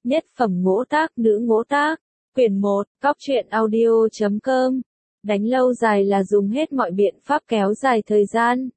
Nhất phẩm ngỗ tác nữ ngỗ tác, quyển 1, cóc truyện audio.com. Đánh lâu dài là dùng hết mọi biện pháp kéo dài thời gian.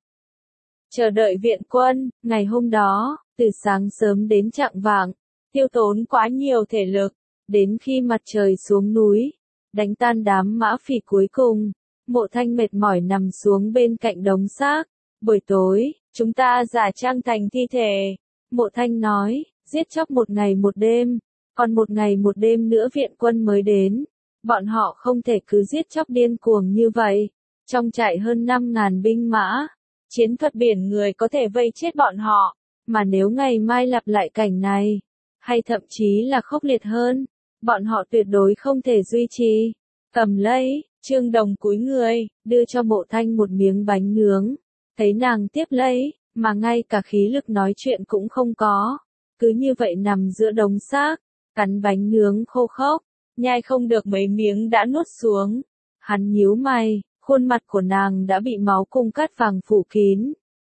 Chờ đợi viện quân, ngày hôm đó, từ sáng sớm đến chạng vạng, tiêu tốn quá nhiều thể lực, đến khi mặt trời xuống núi, đánh tan đám mã phỉ cuối cùng, Mộ Thanh mệt mỏi nằm xuống bên cạnh đống xác. Buổi tối, chúng ta giả trang thành thi thể. Mộ Thanh nói, giết chóc một ngày một đêm, còn một ngày một đêm nữa viện quân mới đến. Bọn họ không thể cứ giết chóc điên cuồng như vậy. Trong trại hơn 5.000 binh mã, chiến thuật biển người có thể vây chết bọn họ, mà nếu ngày mai lặp lại cảnh này, hay thậm chí là khốc liệt hơn, bọn họ tuyệt đối không thể duy trì. Cầm lấy, Trương Đồng cúi người, đưa cho Mộ Thanh một miếng bánh nướng. Thấy nàng tiếp lấy, mà ngay cả khí lực nói chuyện cũng không có. Cứ như vậy nằm giữa đống xác, cắn bánh nướng khô khốc, nhai không được mấy miếng đã nuốt xuống. Hắn nhíu mày, khuôn mặt của nàng đã bị máu cung cát vàng phủ kín.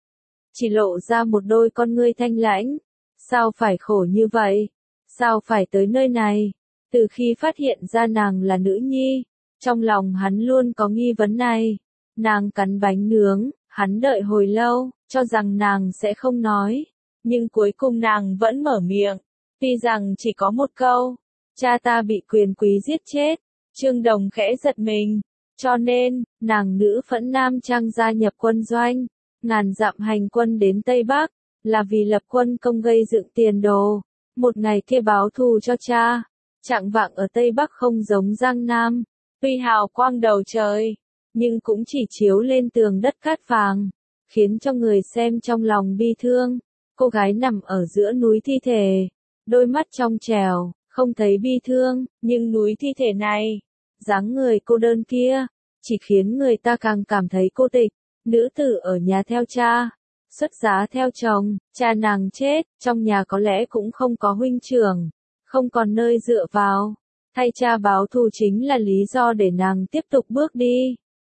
Chỉ lộ ra một đôi con ngươi thanh lãnh. Sao phải khổ như vậy? Sao phải tới nơi này? Từ khi phát hiện ra nàng là nữ nhi, trong lòng hắn luôn có nghi vấn này. Nàng cắn bánh nướng, hắn đợi hồi lâu, cho rằng nàng sẽ không nói. Nhưng cuối cùng nàng vẫn mở miệng, tuy rằng chỉ có một câu, cha ta bị quyền quý giết chết. Trương Đồng khẽ giật mình, cho nên, nàng nữ phẫn nam trang gia nhập quân doanh, ngàn dặm hành quân đến Tây Bắc, là vì lập quân công gây dựng tiền đồ, một ngày kia báo thù cho cha. Trạng vạng ở Tây Bắc không giống Giang Nam, tuy hào quang đầu trời, nhưng cũng chỉ chiếu lên tường đất cát vàng, khiến cho người xem trong lòng bi thương. Cô gái nằm ở giữa núi thi thể, đôi mắt trong trẻo, không thấy bi thương, nhưng núi thi thể này, dáng người cô đơn kia, chỉ khiến người ta càng cảm thấy cô tịch. Nữ tử ở nhà theo cha, xuất giá theo chồng, cha nàng chết, trong nhà có lẽ cũng không có huynh trưởng, không còn nơi dựa vào. Thay cha báo thù chính là lý do để nàng tiếp tục bước đi.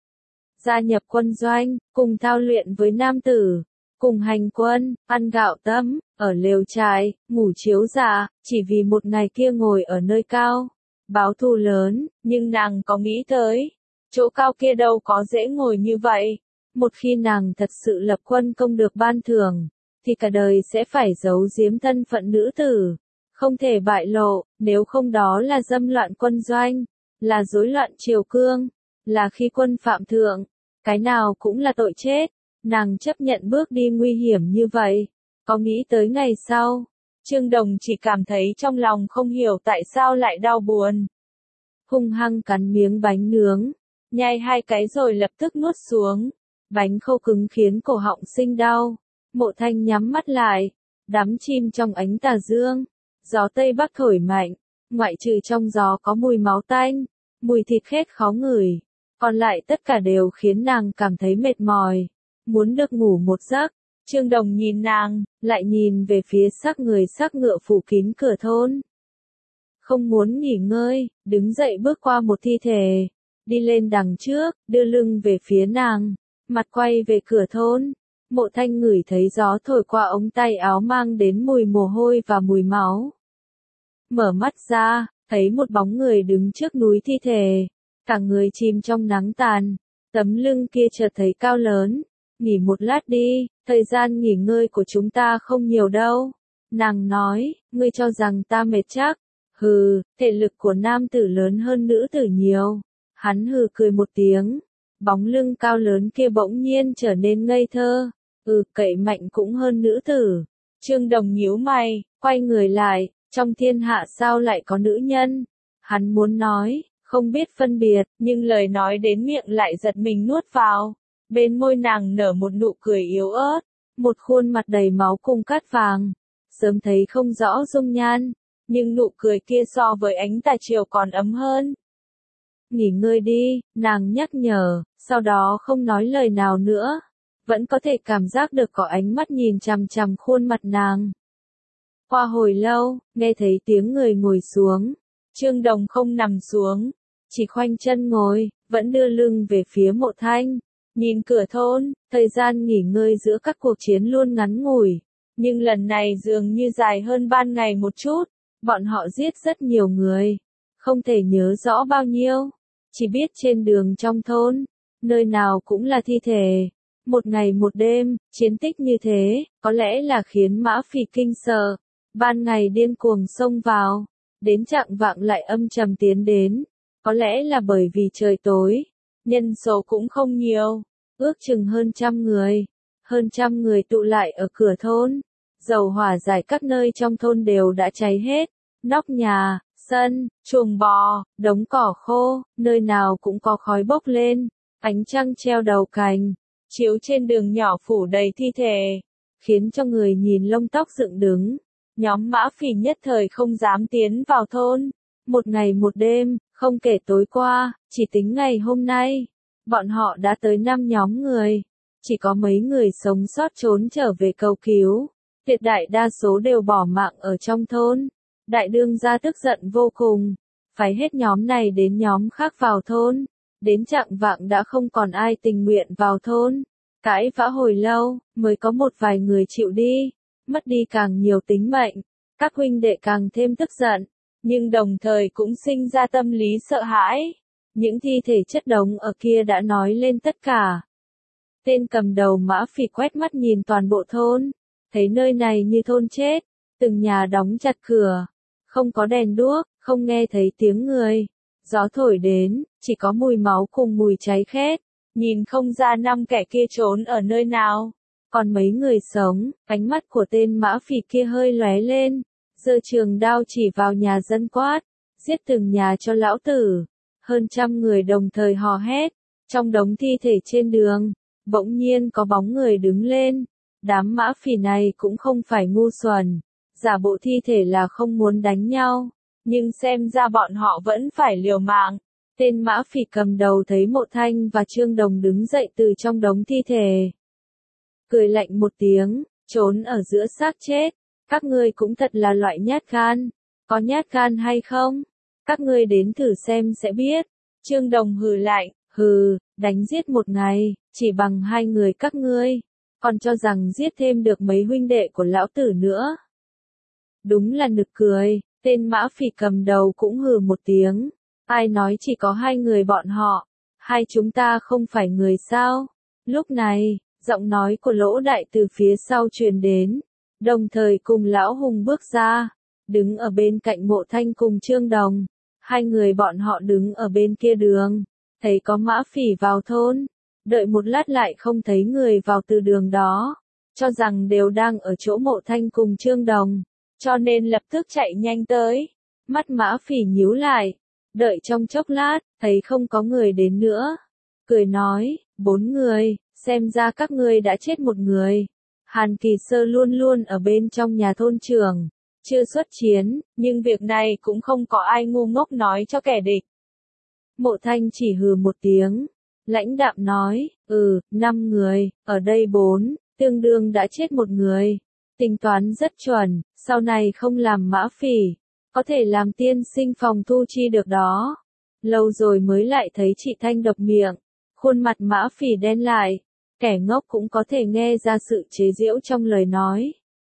Gia nhập quân doanh, cùng thao luyện với nam tử, cùng hành quân, ăn gạo tấm, ở lều trại, ngủ chiếu dạ, chỉ vì một ngày kia ngồi ở nơi cao, báo thù lớn. Nhưng nàng có nghĩ tới, chỗ cao kia đâu có dễ ngồi như vậy. Một khi nàng thật sự lập quân công được ban thưởng, thì cả đời sẽ phải giấu giếm thân phận nữ tử, không thể bại lộ, nếu không đó là dâm loạn quân doanh, là rối loạn triều cương, là khi quân phạm thượng, cái nào cũng là tội chết. Nàng chấp nhận bước đi nguy hiểm như vậy, có nghĩ tới ngày sau, Trương Đồng chỉ cảm thấy trong lòng không hiểu tại sao lại đau buồn. Hung hăng cắn miếng bánh nướng, nhai 2 cái rồi lập tức nuốt xuống. Bánh khô cứng khiến cổ họng sinh đau. Mộ Thanh nhắm mắt lại, đắm chìm trong ánh tà dương. Gió Tây Bắc thổi mạnh, ngoại trừ trong gió có mùi máu tanh, mùi thịt khét khó ngửi, còn lại tất cả đều khiến nàng cảm thấy mệt mỏi, muốn được ngủ một giấc. Trương Đồng nhìn nàng, lại nhìn về phía xác người xác ngựa phủ kín cửa thôn. Không muốn nghỉ ngơi, đứng dậy bước qua một thi thể, đi lên đằng trước, đưa lưng về phía nàng, mặt quay về cửa thôn. Mộ Thanh ngửi thấy gió thổi qua ống tay áo mang đến mùi mồ hôi và mùi máu. Mở mắt ra, thấy một bóng người đứng trước núi thi thể, cả người chìm trong nắng tàn, tấm lưng kia chợt thấy cao lớn. Nghỉ một lát đi, thời gian nghỉ ngơi của chúng ta không nhiều đâu. Nàng nói, ngươi cho rằng ta mệt chắc. Hừ, thể lực của nam tử lớn hơn nữ tử nhiều. Hắn hừ cười một tiếng. Bóng lưng cao lớn kia bỗng nhiên trở nên ngây thơ. Cậy mạnh cũng hơn nữ tử. Trương Đồng nhíu mày, quay người lại, trong thiên hạ sao lại có nữ nhân? Hắn muốn nói, không biết phân biệt, nhưng lời nói đến miệng lại giật mình nuốt vào. Bên môi nàng nở một nụ cười yếu ớt, một khuôn mặt đầy máu cung cát vàng. Sớm thấy không rõ dung nhan, nhưng nụ cười kia so với ánh tà chiều còn ấm hơn. Nghỉ ngơi đi, nàng nhắc nhở, sau đó không nói lời nào nữa. Vẫn có thể cảm giác được có ánh mắt nhìn chằm chằm khuôn mặt nàng. Qua hồi lâu, nghe thấy tiếng người ngồi xuống. Trương Đồng không nằm xuống, chỉ khoanh chân ngồi, vẫn đưa lưng về phía Mộ Thanh. Nhìn cửa thôn, thời gian nghỉ ngơi giữa các cuộc chiến luôn ngắn ngủi, nhưng lần này dường như dài hơn ban ngày một chút. Bọn họ giết rất nhiều người, không thể nhớ rõ bao nhiêu, chỉ biết trên đường trong thôn, nơi nào cũng là thi thể. Một ngày một đêm, chiến tích như thế, có lẽ là khiến Mã Phỉ kinh sợ. Ban ngày điên cuồng xông vào, đến chạng vạng lại âm trầm tiến đến. Có lẽ là bởi vì trời tối, nhân số cũng không nhiều, ước chừng hơn 100 người. Hơn 100 người tụ lại ở cửa thôn. Dầu hỏa rải các nơi trong thôn đều đã cháy hết. Nóc nhà, sân, chuồng bò, đống cỏ khô, nơi nào cũng có khói bốc lên. Ánh trăng treo đầu cành, chiếu trên đường nhỏ phủ đầy thi thể, khiến cho người nhìn lông tóc dựng đứng. Nhóm Mã Phỉ nhất thời không dám tiến vào thôn. Một ngày một đêm, không kể tối qua, chỉ tính ngày hôm nay, bọn họ đã tới 5 nhóm người. Chỉ có mấy người sống sót trốn trở về cầu cứu. Tuyệt đại đa số đều bỏ mạng ở trong thôn. Đại đương gia tức giận vô cùng, phái hết nhóm này đến nhóm khác vào thôn. Đến chạng vạng đã không còn ai tình nguyện vào thôn. Cãi vã hồi lâu, mới có một vài người chịu đi. Mất đi càng nhiều tính mệnh, các huynh đệ càng thêm tức giận, nhưng đồng thời cũng sinh ra tâm lý sợ hãi. Những thi thể chất đống ở kia đã nói lên tất cả. Tên cầm đầu Mã Phỉ quét mắt nhìn toàn bộ thôn, thấy nơi này như thôn chết, từng nhà đóng chặt cửa, không có đèn đuốc, không nghe thấy tiếng người. Gió thổi đến, chỉ có mùi máu cùng mùi cháy khét, nhìn không ra 5 kẻ kia trốn ở nơi nào. Còn mấy người sống, ánh mắt của tên Mã Phỉ kia hơi lóe lên, giơ trường đao chỉ vào nhà dân quát, giết từng nhà cho lão tử. Hơn 100 người đồng thời hò hét, trong đống thi thể trên đường, bỗng nhiên có bóng người đứng lên. Đám Mã Phỉ này cũng không phải ngu xuẩn, giả bộ thi thể là không muốn đánh nhau, nhưng xem ra bọn họ vẫn phải liều mạng. Tên Mã Phỉ cầm đầu thấy Mộ Thanh và Trương Đồng đứng dậy từ trong đống thi thể. Cười lạnh một tiếng, trốn ở giữa xác chết. Các ngươi cũng thật là loại nhát gan. Có nhát gan hay không? Các ngươi đến thử xem sẽ biết. Trương Đồng hừ lạnh, hừ, đánh giết một ngày, chỉ bằng 2 người các ngươi. Còn cho rằng giết thêm được mấy huynh đệ của lão tử nữa. Đúng là nực cười, tên Mã Phỉ cầm đầu cũng hừ một tiếng. Ai nói chỉ có 2 người bọn họ? Hai chúng ta không phải người sao? Lúc này, giọng nói của Lỗ Đại từ phía sau truyền đến, đồng thời cùng Lão Hùng bước ra, đứng ở bên cạnh Mộ Thanh cùng Trương Đồng. 2 người bọn họ đứng ở bên kia đường, thấy có Mã Phỉ vào thôn, đợi một lát lại không thấy người vào từ đường đó, cho rằng đều đang ở chỗ Mộ Thanh cùng Trương Đồng, cho nên lập tức chạy nhanh tới. Mắt Mã Phỉ nhíu lại, đợi trong chốc lát, thấy không có người đến nữa, cười nói, 4 người. Xem ra các ngươi đã chết một người. Hàn Kỳ Sơ luôn luôn ở bên trong nhà thôn trưởng, chưa xuất chiến, nhưng việc này cũng không có ai ngu ngốc nói cho kẻ địch. Mộ Thanh chỉ hừ một tiếng, lãnh đạm nói, 5 người, ở đây 4, tương đương đã chết một người. Tính toán rất chuẩn, sau này không làm Mã Phỉ, có thể làm tiên sinh phòng thu chi được đó. Lâu rồi mới lại thấy chị Thanh độc miệng, khuôn mặt Mã Phỉ đen lại. Kẻ ngốc cũng có thể nghe ra sự chế giễu trong lời nói.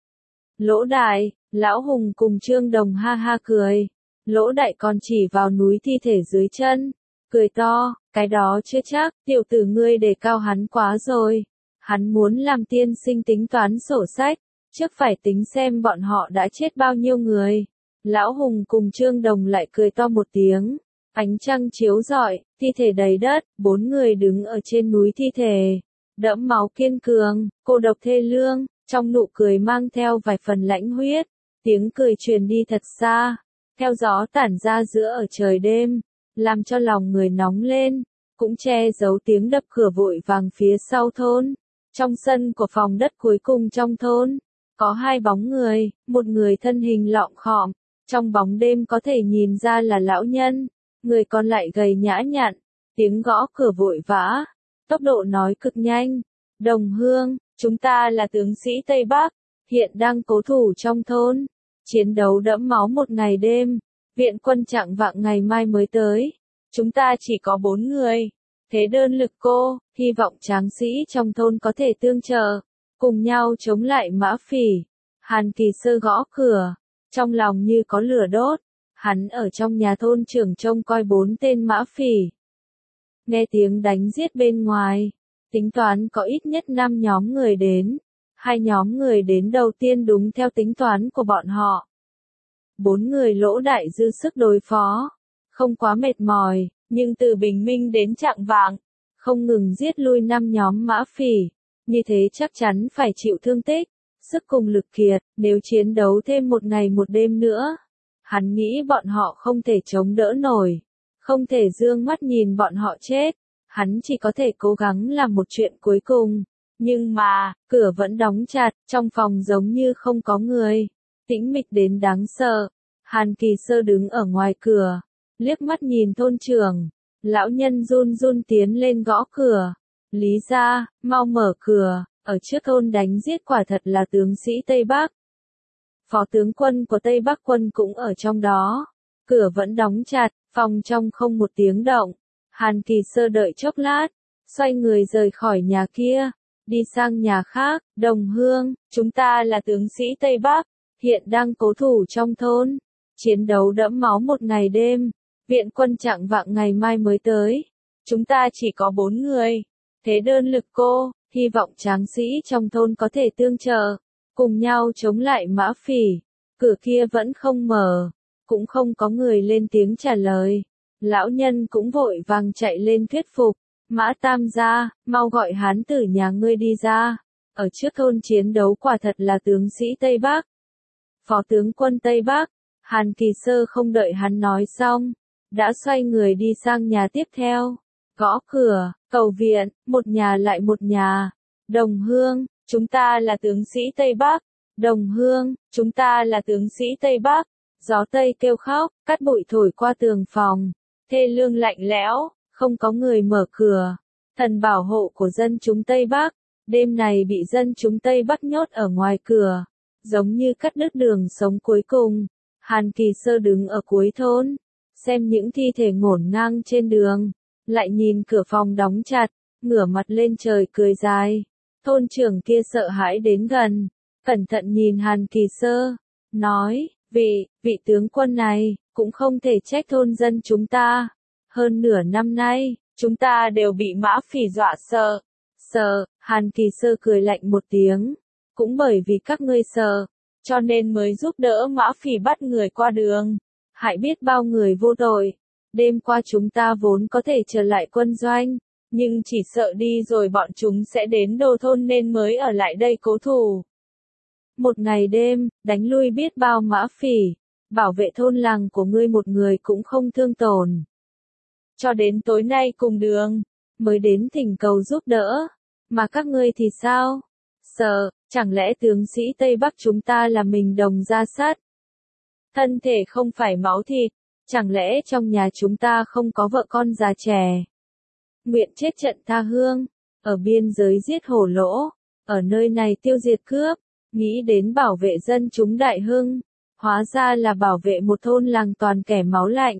Lỗ Đại, Lão Hùng cùng Trương Đồng ha ha cười. Lỗ Đại còn chỉ vào núi thi thể dưới chân, cười to, cái đó chưa chắc, tiểu tử ngươi đề cao hắn quá rồi. Hắn muốn làm tiên sinh tính toán sổ sách, trước phải tính xem bọn họ đã chết bao nhiêu người. Lão Hùng cùng Trương Đồng lại cười to một tiếng. Ánh trăng chiếu rọi, thi thể đầy đất, 4 người đứng ở trên núi thi thể. Đẫm máu kiên cường, cô độc thê lương, trong nụ cười mang theo vài phần lãnh huyết, tiếng cười truyền đi thật xa, theo gió tản ra giữa ở trời đêm, làm cho lòng người nóng lên, cũng che giấu tiếng đập cửa vội vàng phía sau thôn. Trong sân của phòng đất cuối cùng trong thôn, có 2 bóng người, một người thân hình lọm khọm, trong bóng đêm có thể nhìn ra là lão nhân, người còn lại gầy nhã nhặn, tiếng gõ cửa vội vã. Tốc độ nói cực nhanh. Đồng Hương, chúng ta là tướng sĩ Tây Bắc, hiện đang cố thủ trong thôn. Chiến đấu đẫm máu một ngày đêm. Viện quân chạng vạng ngày mai mới tới. Chúng ta chỉ có 4 người. Thế đơn lực cô, hy vọng tráng sĩ trong thôn có thể tương trợ. Cùng nhau chống lại Mã Phỉ. Hàn Kỳ Sơ gõ cửa. Trong lòng như có lửa đốt, hắn ở trong nhà thôn trưởng trông coi 4 tên mã phỉ. Nghe tiếng đánh giết bên ngoài, tính toán có ít nhất 5 nhóm người đến. 2 nhóm người đến đầu tiên đúng theo tính toán của bọn họ. 4 người lỗ đại dư sức đối phó, không quá mệt mỏi, nhưng từ bình minh đến chạng vạng, không ngừng giết lui 5 nhóm mã phỉ, như thế chắc chắn phải chịu thương tích, sức cùng lực kiệt, nếu chiến đấu thêm một ngày một đêm nữa. Hắn nghĩ bọn họ không thể chống đỡ nổi, không thể dương mắt nhìn bọn họ chết, hắn chỉ có thể cố gắng làm một chuyện cuối cùng. Nhưng mà, cửa vẫn đóng chặt, trong phòng giống như không có người, tĩnh mịch đến đáng sợ. Hàn Kỳ Sơ đứng ở ngoài cửa, liếc mắt nhìn thôn trưởng, lão nhân run run tiến lên gõ cửa. Lý gia, mau mở cửa, ở trước thôn đánh giết quả thật là tướng sĩ Tây Bắc. Phó tướng quân của Tây Bắc quân cũng ở trong đó. Cửa vẫn đóng chặt, phòng trong không một tiếng động. Hàn Kỳ Sơ đợi chốc lát, xoay người rời khỏi nhà kia, đi sang nhà khác. Đồng Hương, chúng ta là tướng sĩ Tây Bắc, hiện đang cố thủ trong thôn. Chiến đấu đẫm máu một ngày đêm, viện quân chạng vạng ngày mai mới tới. Chúng ta chỉ có 4 người, thế đơn lực cô, hy vọng tráng sĩ trong thôn có thể tương trợ, cùng nhau chống lại mã phỉ. Cửa kia vẫn không mở, cũng không có người lên tiếng trả lời. Lão nhân cũng vội vàng chạy lên thuyết phục, Mã Tam gia, mau gọi hán tử nhà ngươi đi ra. Ở trước thôn chiến đấu quả thật là tướng sĩ Tây Bắc. Phó tướng quân Tây Bắc. Hàn Kỳ Sơ không đợi hắn nói xong, đã xoay người đi sang nhà tiếp theo, gõ cửa, cầu viện, một nhà lại một nhà. Đồng Hương, chúng ta là tướng sĩ Tây Bắc. Đồng Hương, chúng ta là tướng sĩ Tây Bắc. Gió Tây kêu khóc, cát bụi thổi qua tường phòng, thê lương lạnh lẽo, không có người mở cửa. Thần bảo hộ của dân chúng Tây Bắc, đêm này bị dân chúng Tây Bắc nhốt ở ngoài cửa, giống như cắt đứt đường sống cuối cùng. Hàn Kỳ Sơ đứng ở cuối thôn, xem những thi thể ngổn ngang trên đường, lại nhìn cửa phòng đóng chặt, ngửa mặt lên trời cười dài. Thôn trưởng kia sợ hãi đến gần, cẩn thận nhìn Hàn Kỳ Sơ, nói, vị tướng quân này, cũng không thể trách thôn dân chúng ta. Hơn nửa năm nay, chúng ta đều bị mã phỉ dọa sợ. Hàn Kỳ Sơ cười lạnh một tiếng, cũng bởi vì các ngươi sợ, cho nên mới giúp đỡ mã phỉ bắt người qua đường, hại biết bao người vô tội. Đêm qua chúng ta vốn có thể trở lại quân doanh, nhưng chỉ sợ đi rồi bọn chúng sẽ đến đô thôn nên mới ở lại đây cố thủ. Một ngày đêm, đánh lui biết bao mã phỉ, bảo vệ thôn làng của ngươi một người cũng không thương tổn. Cho đến tối nay cùng đường, mới đến thỉnh cầu giúp đỡ, mà các ngươi thì sao? Sợ, chẳng lẽ tướng sĩ Tây Bắc chúng ta là mình đồng ra sát? Thân thể không phải máu thịt, chẳng lẽ trong nhà chúng ta không có vợ con già trẻ? Nguyện chết trận tha hương, ở biên giới giết hổ lỗ, ở nơi này tiêu diệt cướp, nghĩ đến bảo vệ dân chúng Đại Hưng, hóa ra là bảo vệ một thôn làng toàn kẻ máu lạnh.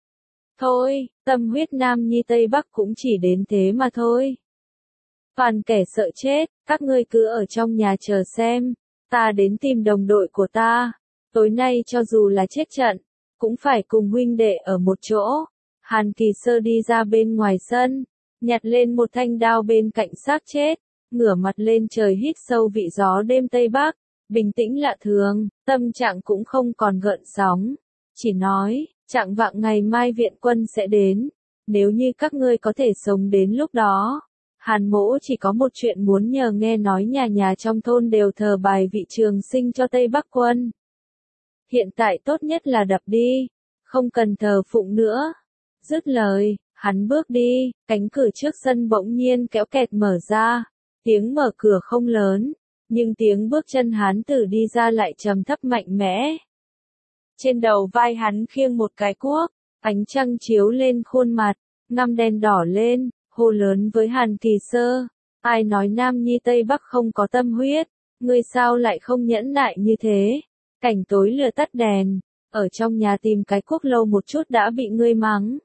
Thôi, tâm huyết Nam Nhi Tây Bắc cũng chỉ đến thế mà thôi. Toàn kẻ sợ chết, các ngươi cứ ở trong nhà chờ xem, ta đến tìm đồng đội của ta. Tối nay cho dù là chết trận, cũng phải cùng huynh đệ ở một chỗ. Hàn Kỳ Sơ đi ra bên ngoài sân, nhặt lên một thanh đao bên cạnh xác chết, ngửa mặt lên trời hít sâu vị gió đêm Tây Bắc, bình tĩnh lạ thường, tâm trạng cũng không còn gợn sóng, chỉ nói, chạng vạng ngày mai viện quân sẽ đến, nếu như các ngươi có thể sống đến lúc đó. Hàn Mỗ chỉ có một chuyện muốn nhờ, nghe nói nhà nhà trong thôn đều thờ bài vị trường sinh cho Tây Bắc quân. Hiện tại tốt nhất là đập đi, không cần thờ phụng nữa. Dứt lời, hắn bước đi, cánh cửa trước sân bỗng nhiên kéo kẹt mở ra, tiếng mở cửa không lớn, nhưng tiếng bước chân hán tử đi ra lại trầm thấp mạnh mẽ. Trên đầu vai hắn khiêng một cái cuốc, ánh trăng chiếu lên khuôn mặt, ngăm đen đỏ lên, hô lớn với Hàn Kỳ Sơ, ai nói Nam Nhi Tây Bắc không có tâm huyết, ngươi sao lại không nhẫn nại như thế? Cảnh tối lửa tắt đèn, ở trong nhà tìm cái cuốc lâu một chút đã bị ngươi mắng.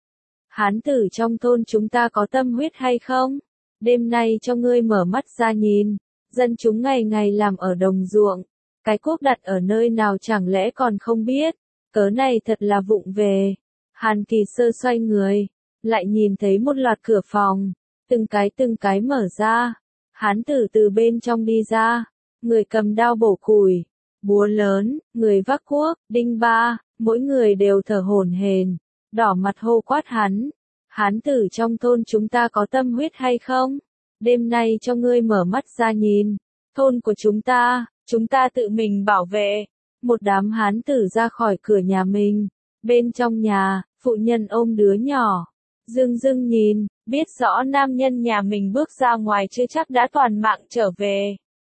Hán tử trong thôn chúng ta có tâm huyết hay không? Đêm nay cho ngươi mở mắt ra nhìn, dân chúng ngày ngày làm ở đồng ruộng, cái cuốc đặt ở nơi nào chẳng lẽ còn không biết, cớ này thật là vụng về. Hàn Kỳ Sơ xoay người, lại nhìn thấy một loạt cửa phòng, từng cái mở ra, hán tử từ bên trong đi ra, người cầm đao bổ củi, búa lớn, người vác cuốc, đinh ba, mỗi người đều thở hổn hển, đỏ mặt hô quát hắn. Hán tử trong thôn chúng ta có tâm huyết hay không? Đêm nay cho ngươi mở mắt ra nhìn, thôn của chúng ta tự mình bảo vệ. Một đám hán tử ra khỏi cửa nhà mình, bên trong nhà, phụ nhân ôm đứa nhỏ, dưng dưng nhìn, biết rõ nam nhân nhà mình bước ra ngoài chưa chắc đã toàn mạng trở về.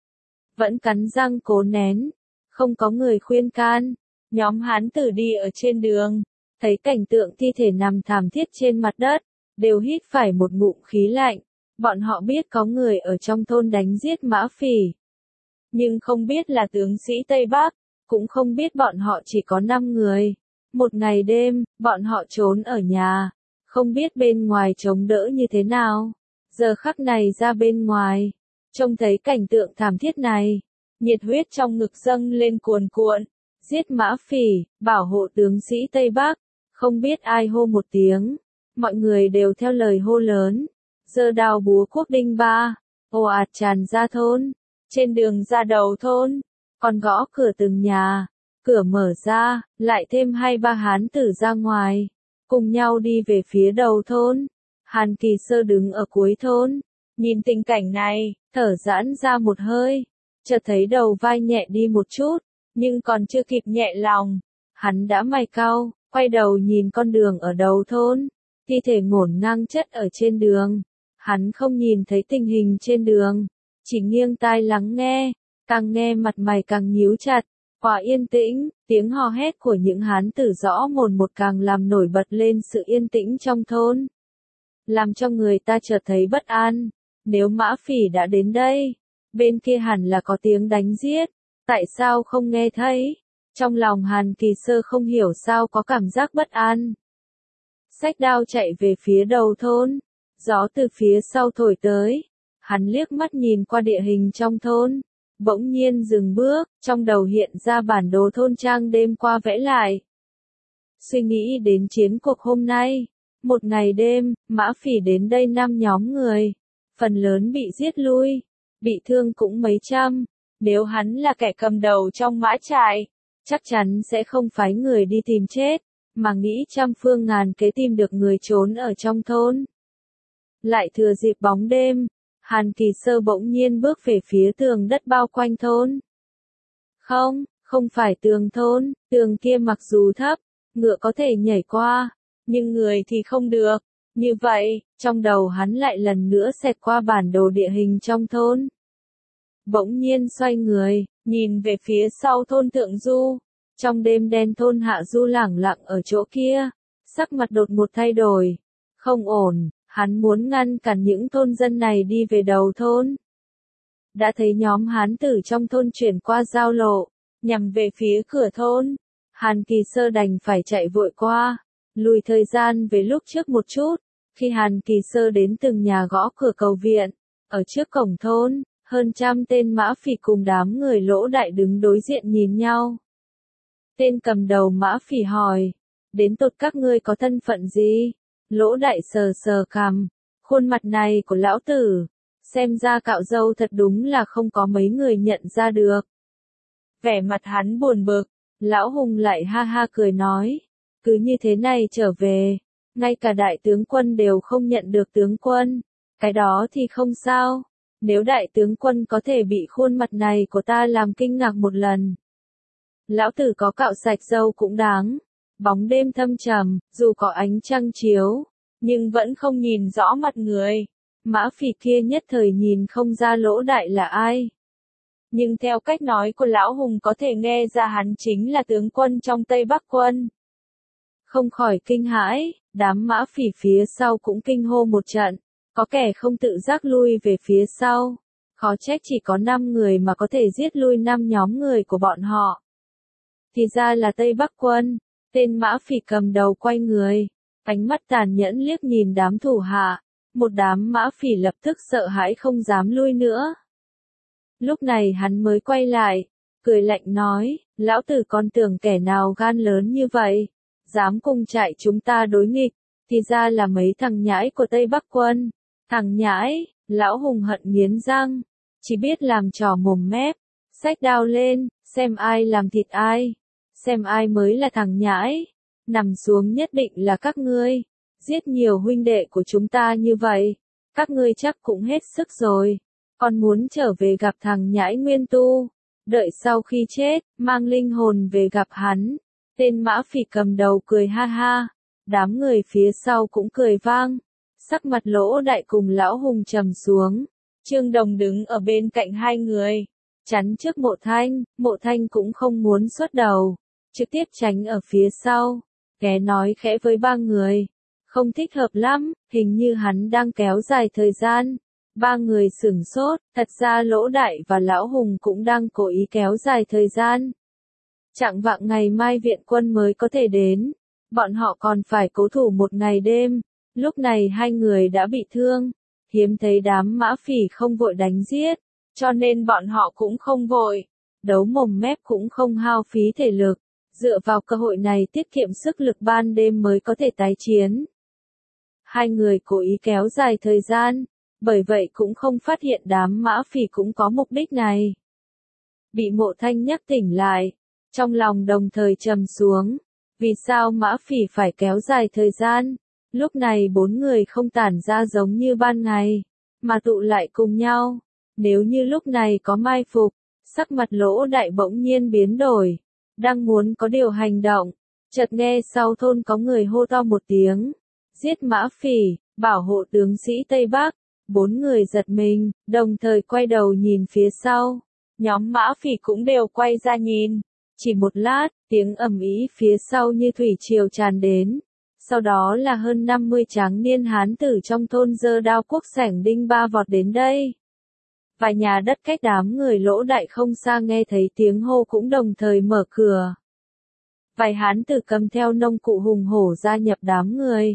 Vẫn cắn răng cố nén, không có người khuyên can, nhóm hán tử đi ở trên đường, thấy cảnh tượng thi thể nằm thảm thiết trên mặt đất, đều hít phải một ngụm khí lạnh, bọn họ biết có người ở trong thôn đánh giết Mã Phỉ. Nhưng không biết là tướng sĩ Tây Bắc, cũng không biết bọn họ chỉ có 5 người. Một ngày đêm, bọn họ trốn ở nhà, không biết bên ngoài chống đỡ như thế nào. Giờ khắc này ra bên ngoài, trông thấy cảnh tượng thảm thiết này, nhiệt huyết trong ngực dâng lên cuồn cuộn, giết Mã Phỉ, bảo hộ tướng sĩ Tây Bắc, không biết ai hô một tiếng, mọi người đều theo lời hô lớn, giơ đao búa cuốc đinh ba, ồ ạt tràn ra thôn, trên đường ra đầu thôn, còn gõ cửa từng nhà, cửa mở ra, lại thêm 2-3 hán tử ra ngoài, cùng nhau đi về phía đầu thôn. Hàn Kỳ Sơ đứng ở cuối thôn, nhìn tình cảnh này, thở giãn ra một hơi, chợt thấy đầu vai nhẹ đi một chút, nhưng còn chưa kịp nhẹ lòng, hắn đã mày cau, quay đầu nhìn con đường ở đầu thôn, thi thể ngổn ngang chất ở trên đường, hắn không nhìn thấy tình hình trên đường, chỉ nghiêng tai lắng nghe, càng nghe mặt mày càng nhíu chặt, quá yên tĩnh, tiếng hò hét của những hán tử rõ mồn một càng làm nổi bật lên sự yên tĩnh trong thôn, làm cho người ta chợt thấy bất an. Nếu Mã Phỉ đã đến đây, bên kia hẳn là có tiếng đánh giết, tại sao không nghe thấy? Trong lòng Hàn Kỳ Sơ không hiểu sao có cảm giác bất an. Xách đao chạy về phía đầu thôn, gió từ phía sau thổi tới, hắn liếc mắt nhìn qua địa hình trong thôn, bỗng nhiên dừng bước, trong đầu hiện ra bản đồ thôn trang đêm qua vẽ lại. Suy nghĩ đến chiến cuộc hôm nay, một ngày đêm, Mã Phỉ đến đây 5 nhóm người, phần lớn bị giết lui, bị thương cũng mấy trăm, nếu hắn là kẻ cầm đầu trong mã trại, chắc chắn sẽ không phái người đi tìm chết, mà nghĩ trăm phương ngàn kế tìm được người trốn ở trong thôn. Lại thừa dịp bóng đêm, Hàn Kỳ Sơ bỗng nhiên bước về phía tường đất bao quanh thôn. Không phải tường thôn, tường kia mặc dù thấp, ngựa có thể nhảy qua, nhưng người thì không được. Như vậy, trong đầu hắn lại lần nữa xẹt qua bản đồ địa hình trong thôn. Bỗng nhiên xoay người, nhìn về phía sau thôn Thượng Du. Trong đêm đen thôn Hạ Du lẳng lặng ở chỗ kia, sắc mặt đột ngột thay đổi. Không ổn, hắn muốn ngăn cản những thôn dân này đi về đầu thôn. Đã thấy nhóm hán tử trong thôn chuyển qua giao lộ, nhằm về phía cửa thôn. Hàn Kỳ Sơ đành phải chạy vội qua, lùi thời gian về lúc trước một chút. Khi Hàn Kỳ Sơ đến từng nhà gõ cửa cầu viện, ở trước cổng thôn, hơn trăm tên Mã Phỉ cùng đám người Lỗ Đại đứng đối diện nhìn nhau. Tên cầm đầu Mã Phỉ hỏi, đến tột các ngươi có thân phận gì? Lỗ Đại sờ sờ cằm, khuôn mặt này của lão tử, xem ra cạo râu thật đúng là không có mấy người nhận ra được. Vẻ mặt hắn buồn bực, lão Hùng lại ha ha cười nói, cứ như thế này trở về, ngay cả đại tướng quân đều không nhận được tướng quân, cái đó thì không sao, nếu đại tướng quân có thể bị khuôn mặt này của ta làm kinh ngạc một lần. Lão tử có cạo sạch râu cũng đáng, bóng đêm thâm trầm, dù có ánh trăng chiếu, nhưng vẫn không nhìn rõ mặt người. Mã Phỉ kia nhất thời nhìn không ra Lỗ Đại là ai. Nhưng theo cách nói của lão Hùng có thể nghe ra hắn chính là tướng quân trong Tây Bắc quân. Không khỏi kinh hãi, đám Mã Phỉ phía sau cũng kinh hô một trận, có kẻ không tự giác lui về phía sau. Khó trách chỉ có 5 người mà có thể giết lui 5 nhóm người của bọn họ. Thì ra là Tây Bắc quân. Tên Mã Phỉ cầm đầu quay người, ánh mắt tàn nhẫn liếc nhìn đám thủ hạ, một đám Mã Phỉ lập tức sợ hãi không dám lui nữa. Lúc này hắn mới quay lại, cười lạnh nói, lão tử còn tưởng kẻ nào gan lớn như vậy, dám cùng trại chúng ta đối nghịch, thì ra là mấy thằng nhãi của Tây Bắc quân. Thằng nhãi, lão Hùng hận nghiến răng, chỉ biết làm trò mồm mép, xách đao lên, xem ai làm thịt ai, xem ai mới là thằng nhãi, nằm xuống nhất định là các ngươi, giết nhiều huynh đệ của chúng ta như vậy, các ngươi chắc cũng hết sức rồi, còn muốn trở về gặp thằng nhãi Nguyên Tu, đợi sau khi chết, mang linh hồn về gặp hắn. Tên Mã Phỉ cầm đầu cười ha ha, đám người phía sau cũng cười vang, sắc mặt Lỗ Đại cùng lão Hùng trầm xuống. Trương Đồng đứng ở bên cạnh hai người, chắn trước Mộ Thanh cũng không muốn xuất đầu, trực tiếp tránh ở phía sau, ghé nói khẽ với ba người, không thích hợp lắm, hình như hắn đang kéo dài thời gian. Ba người sửng sốt, thật ra Lỗ Đại và lão Hùng cũng đang cố ý kéo dài thời gian. Chạng vạng ngày mai viện quân mới có thể đến, bọn họ còn phải cố thủ một ngày đêm, lúc này hai người đã bị thương, hiếm thấy đám Mã Phỉ không vội đánh giết, cho nên bọn họ cũng không vội, đấu mồm mép cũng không hao phí thể lực, dựa vào cơ hội này tiết kiệm sức lực ban đêm mới có thể tái chiến. Hai người cố ý kéo dài thời gian, bởi vậy cũng không phát hiện đám Mã Phỉ cũng có mục đích này. Bị Mộ Thanh nhắc tỉnh lại, trong lòng đồng thời trầm xuống, vì sao Mã Phỉ phải kéo dài thời gian, lúc này bốn người không tản ra giống như ban ngày, mà tụ lại cùng nhau, nếu như lúc này có mai phục, sắc mặt Lỗ Đại bỗng nhiên biến đổi, đang muốn có điều hành động, chợt nghe sau thôn có người hô to một tiếng, giết Mã Phỉ, bảo hộ tướng sĩ Tây Bắc. Bốn người giật mình, đồng thời quay đầu nhìn phía sau. Nhóm Mã Phỉ cũng đều quay ra nhìn. Chỉ một lát, tiếng ầm ĩ phía sau như thủy triều tràn đến. Sau đó là hơn 50 tráng niên hán tử trong thôn giơ đao cuốc sẻng đinh ba vọt đến đây. Vài nhà đất cách đám người Lỗ Đại không xa nghe thấy tiếng hô cũng đồng thời mở cửa. Vài hán tử cầm theo nông cụ hùng hổ gia nhập đám người.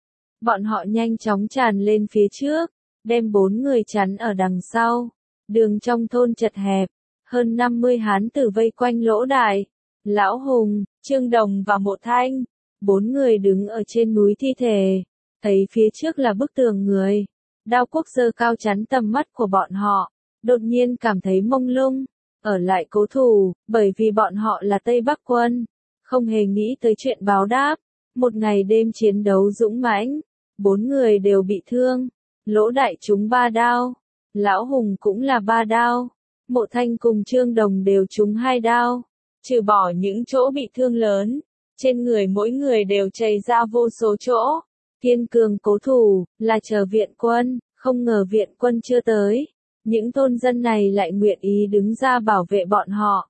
Bọn họ nhanh chóng tràn lên phía trước, đem bốn người chắn ở đằng sau. Đường trong thôn chật hẹp, hơn 50 hán tử vây quanh Lỗ Đại, lão Hùng, Trương Đồng và Mộ Thanh. Bốn người đứng ở trên núi thi thể, thấy phía trước là bức tường người. Đao cuốc giơ cao chắn tầm mắt của bọn họ, đột nhiên cảm thấy mông lung, ở lại cố thủ, bởi vì bọn họ là Tây Bắc quân, không hề nghĩ tới chuyện báo đáp. Một ngày đêm chiến đấu dũng mãnh, bốn người đều bị thương. Lỗ Đại trúng 3 đao, lão Hùng cũng là 3 đao, Mộ Thanh cùng Trương Đồng đều trúng 2 đao, trừ bỏ những chỗ bị thương lớn, trên người mỗi người đều chảy ra vô số chỗ. Kiên cường cố thủ, là chờ viện quân, không ngờ viện quân chưa tới, những thôn dân này lại nguyện ý đứng ra bảo vệ bọn họ.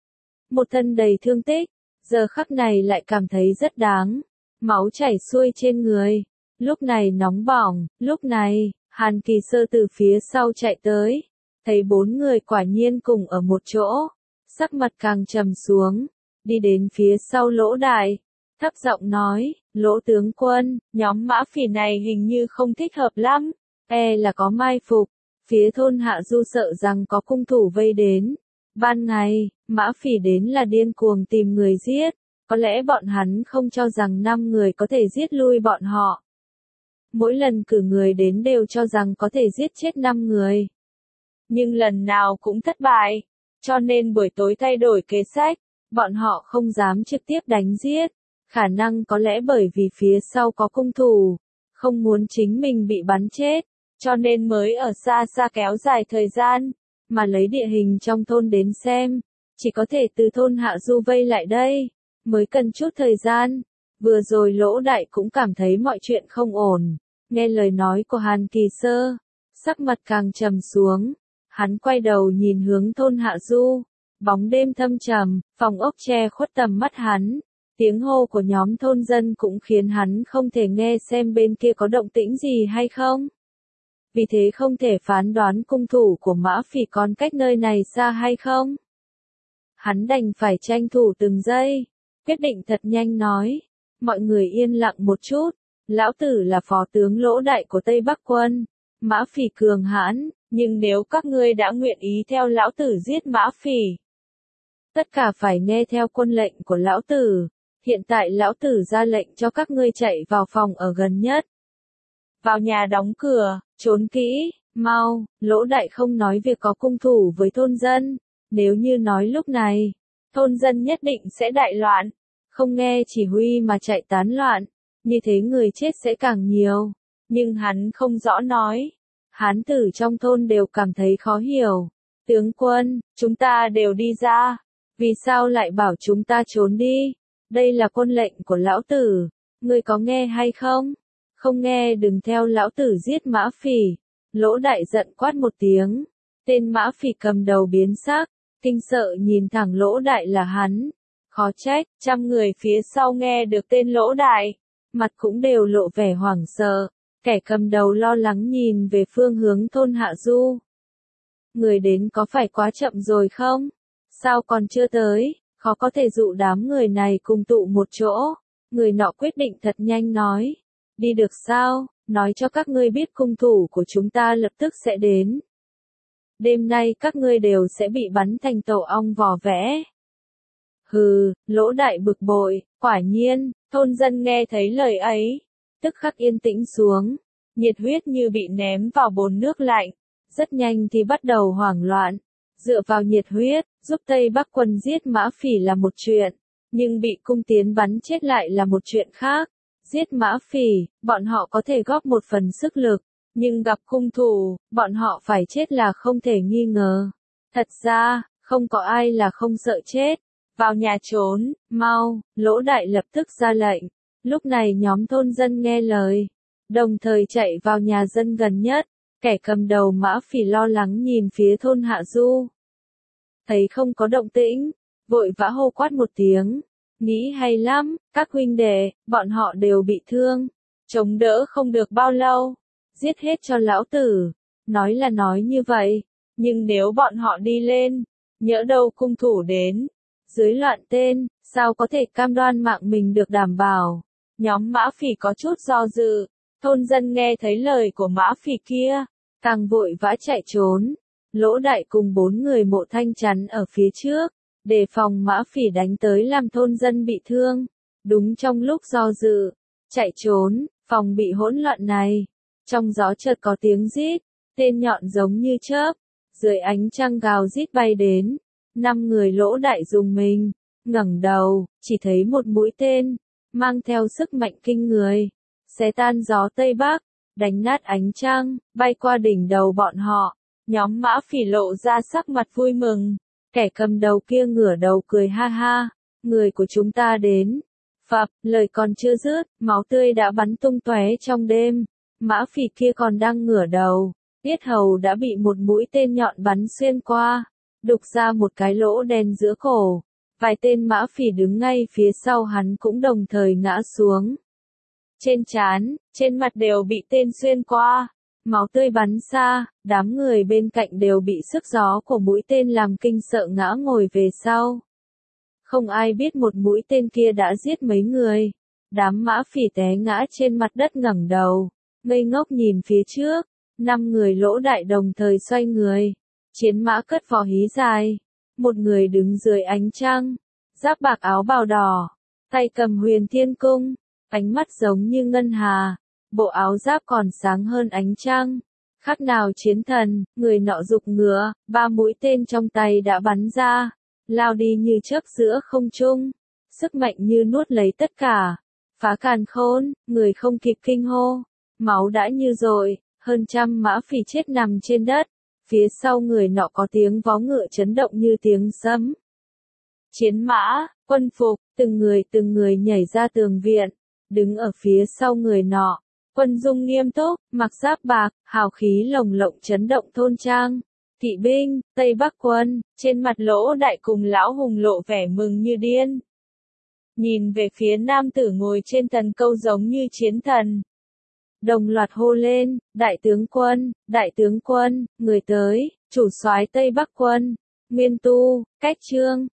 Một thân đầy thương tích, giờ khắc này lại cảm thấy rất đáng, máu chảy xuôi trên người. Lúc này nóng bỏng, lúc này, Hàn Kỳ Sơ từ phía sau chạy tới, thấy bốn người quả nhiên cùng ở một chỗ, sắc mặt càng trầm xuống, đi đến phía sau Lỗ Đại, thấp giọng nói, Lỗ tướng quân, nhóm Mã Phỉ này hình như không thích hợp lắm, là có mai phục, phía thôn Hạ Du sợ rằng có cung thủ vây đến. Ban ngày, Mã Phỉ đến là điên cuồng tìm người giết, có lẽ bọn hắn không cho rằng 5 người có thể giết lui bọn họ. Mỗi lần cử người đến đều cho rằng có thể giết chết 5 người. Nhưng lần nào cũng thất bại, cho nên buổi tối thay đổi kế sách, bọn họ không dám trực tiếp đánh giết, khả năng có lẽ bởi vì phía sau có cung thủ, không muốn chính mình bị bắn chết, cho nên mới ở xa xa kéo dài thời gian, mà lấy địa hình trong thôn đến xem, chỉ có thể từ thôn Hạ Du vây lại đây, mới cần chút thời gian. Vừa rồi Lỗ Đại cũng cảm thấy mọi chuyện không ổn, nghe lời nói của Hàn Kỳ Sơ, sắc mặt càng trầm xuống, hắn quay đầu nhìn hướng thôn Hạ Du, bóng đêm thâm trầm, phòng ốc che khuất tầm mắt hắn, tiếng hô của nhóm thôn dân cũng khiến hắn không thể nghe xem bên kia có động tĩnh gì hay không. Vì thế không thể phán đoán cung thủ của Mã Phỉ còn cách nơi này xa hay không. Hắn đành phải tranh thủ từng giây, quyết định thật nhanh nói, mọi người yên lặng một chút, lão tử là phó tướng Lỗ Đại của Tây Bắc quân, Mã Phỉ cường hãn, nhưng nếu các ngươi đã nguyện ý theo lão tử giết Mã Phỉ, Tất cả phải nghe theo quân lệnh của lão tử. Hiện tại lão tử ra lệnh cho các ngươi chạy vào phòng ở gần nhất. Vào nhà đóng cửa, trốn kỹ, mau, Lỗ Đại không nói việc có cung thủ với thôn dân. Nếu như nói lúc này, thôn dân nhất định sẽ đại loạn. Không nghe chỉ huy mà chạy tán loạn. Như thế người chết sẽ càng nhiều. Nhưng hắn không rõ nói. Hán tử trong thôn đều cảm thấy khó hiểu. Tướng quân, chúng ta đều đi ra. Vì sao lại bảo chúng ta trốn đi? Đây là quân lệnh của lão tử. Ngươi có nghe hay không? Không nghe đừng theo lão tử giết Mã Phỉ. Lỗ Đại giận quát một tiếng. Tên Mã Phỉ cầm đầu biến sắc. Kinh sợ nhìn thẳng Lỗ Đại là hắn. Khó trách, trăm người phía sau nghe được tên Lỗ Đại. Mặt cũng đều lộ vẻ hoảng sợ. Kẻ cầm đầu lo lắng nhìn về phương hướng thôn Hạ Du. Người đến có phải quá chậm rồi không? Sao còn chưa tới? Khó có thể dụ đám người này cùng tụ một chỗ. Người nọ quyết định thật nhanh nói. Đi được sao? Nói cho các ngươi biết cung thủ của chúng ta lập tức sẽ đến. Đêm nay các ngươi đều sẽ bị bắn thành tổ ong vò vẽ. Hừ, Lỗ Đại bực bội, quả nhiên, thôn dân nghe thấy lời ấy. Tức khắc yên tĩnh xuống. Nhiệt huyết như bị ném vào bồn nước lạnh. Rất nhanh thì bắt đầu hoảng loạn. Dựa vào nhiệt huyết, giúp Tây Bắc quân giết Mã Phỉ là một chuyện. Nhưng bị cung tiến bắn chết lại là một chuyện khác. Giết Mã Phỉ, bọn họ có thể góp một phần sức lực. Nhưng gặp cung thủ, bọn họ phải chết là không thể nghi ngờ. Thật ra, không có ai là không sợ chết. Vào nhà trốn, mau, Lỗ Đại lập tức ra lệnh. Lúc này nhóm thôn dân nghe lời. Đồng thời chạy vào nhà dân gần nhất. Kẻ cầm đầu Mã Phỉ lo lắng nhìn phía thôn Hạ Du. Thấy không có động tĩnh, vội vã hô quát một tiếng. Nghĩ hay lắm, các huynh đệ, bọn họ đều bị thương. Chống đỡ không được bao lâu. Giết hết cho lão tử. Nói là nói như vậy. Nhưng nếu bọn họ đi lên, nhỡ đâu cung thủ đến. Dưới loạn tên, sao có thể cam đoan mạng mình được đảm bảo. Nhóm Mã Phỉ có chút do dự. Thôn dân nghe thấy lời của Mã Phỉ kia. Càng vội vã chạy trốn. Lỗ Đại cùng 4 người Mộ Thanh chắn ở phía trước. Đề phòng Mã Phỉ đánh tới làm thôn dân bị thương. Đúng trong lúc do dự. Chạy trốn, phòng bị hỗn loạn này. Trong gió chợt có tiếng rít. Tên nhọn giống như chớp. Dưới ánh trăng gào rít bay đến. 5 người Lỗ Đại dùng mình. Ngẩng đầu, chỉ thấy một mũi tên. Mang theo sức mạnh kinh người. Xé tan gió Tây Bắc. Đánh nát ánh trăng, bay qua đỉnh đầu bọn họ. Nhóm Mã Phỉ lộ ra sắc mặt vui mừng. Kẻ cầm đầu kia ngửa đầu cười ha ha. Người của chúng ta đến. Phập, lời còn chưa dứt, máu tươi đã bắn tung tóe trong đêm. Mã Phỉ kia còn đang ngửa đầu. Yết hầu đã bị một mũi tên nhọn bắn xuyên qua. Đục ra một cái lỗ đen giữa cổ. Vài tên Mã Phỉ đứng ngay phía sau hắn cũng đồng thời ngã xuống. Trên trán, trên mặt đều bị tên xuyên qua. Máu tươi bắn xa, đám người bên cạnh đều bị sức gió của mũi tên làm kinh sợ ngã ngồi về sau. Không ai biết một mũi tên kia đã giết mấy người. Đám Mã Phỉ té ngã trên mặt đất ngẩng đầu, ngây ngốc nhìn phía trước. 5 người Lỗ Đại đồng thời xoay người. Chiến mã cất vỏ hí dài. Một người đứng dưới ánh trăng, giáp bạc áo bào đỏ, tay cầm huyền thiên cung, ánh mắt giống như ngân hà. Bộ áo giáp còn sáng hơn ánh trăng. Khác nào chiến thần, người nọ giục ngựa, 3 mũi tên trong tay đã bắn ra, lao đi như chớp giữa không trung. Sức mạnh như nuốt lấy tất cả, phá càn khôn, người không kịp kinh hô. Máu đã như dội, hơn 100 Mã Phỉ chết nằm trên đất. Phía sau người nọ có tiếng vó ngựa chấn động như tiếng sấm. Chiến mã, quân phục, từng người nhảy ra tường viện, đứng ở phía sau người nọ. Quân dung nghiêm túc, mặc giáp bạc, hào khí lồng lộng chấn động thôn trang. Kỵ binh, Tây Bắc quân, trên mặt Lỗ Đại cùng lão hùng lộ vẻ mừng như điên. Nhìn về phía nam tử ngồi trên thần câu giống như chiến thần. Đồng loạt hô lên, đại tướng quân, người tới, chủ soái Tây Bắc quân, Nguyên Tu, Cách Trương,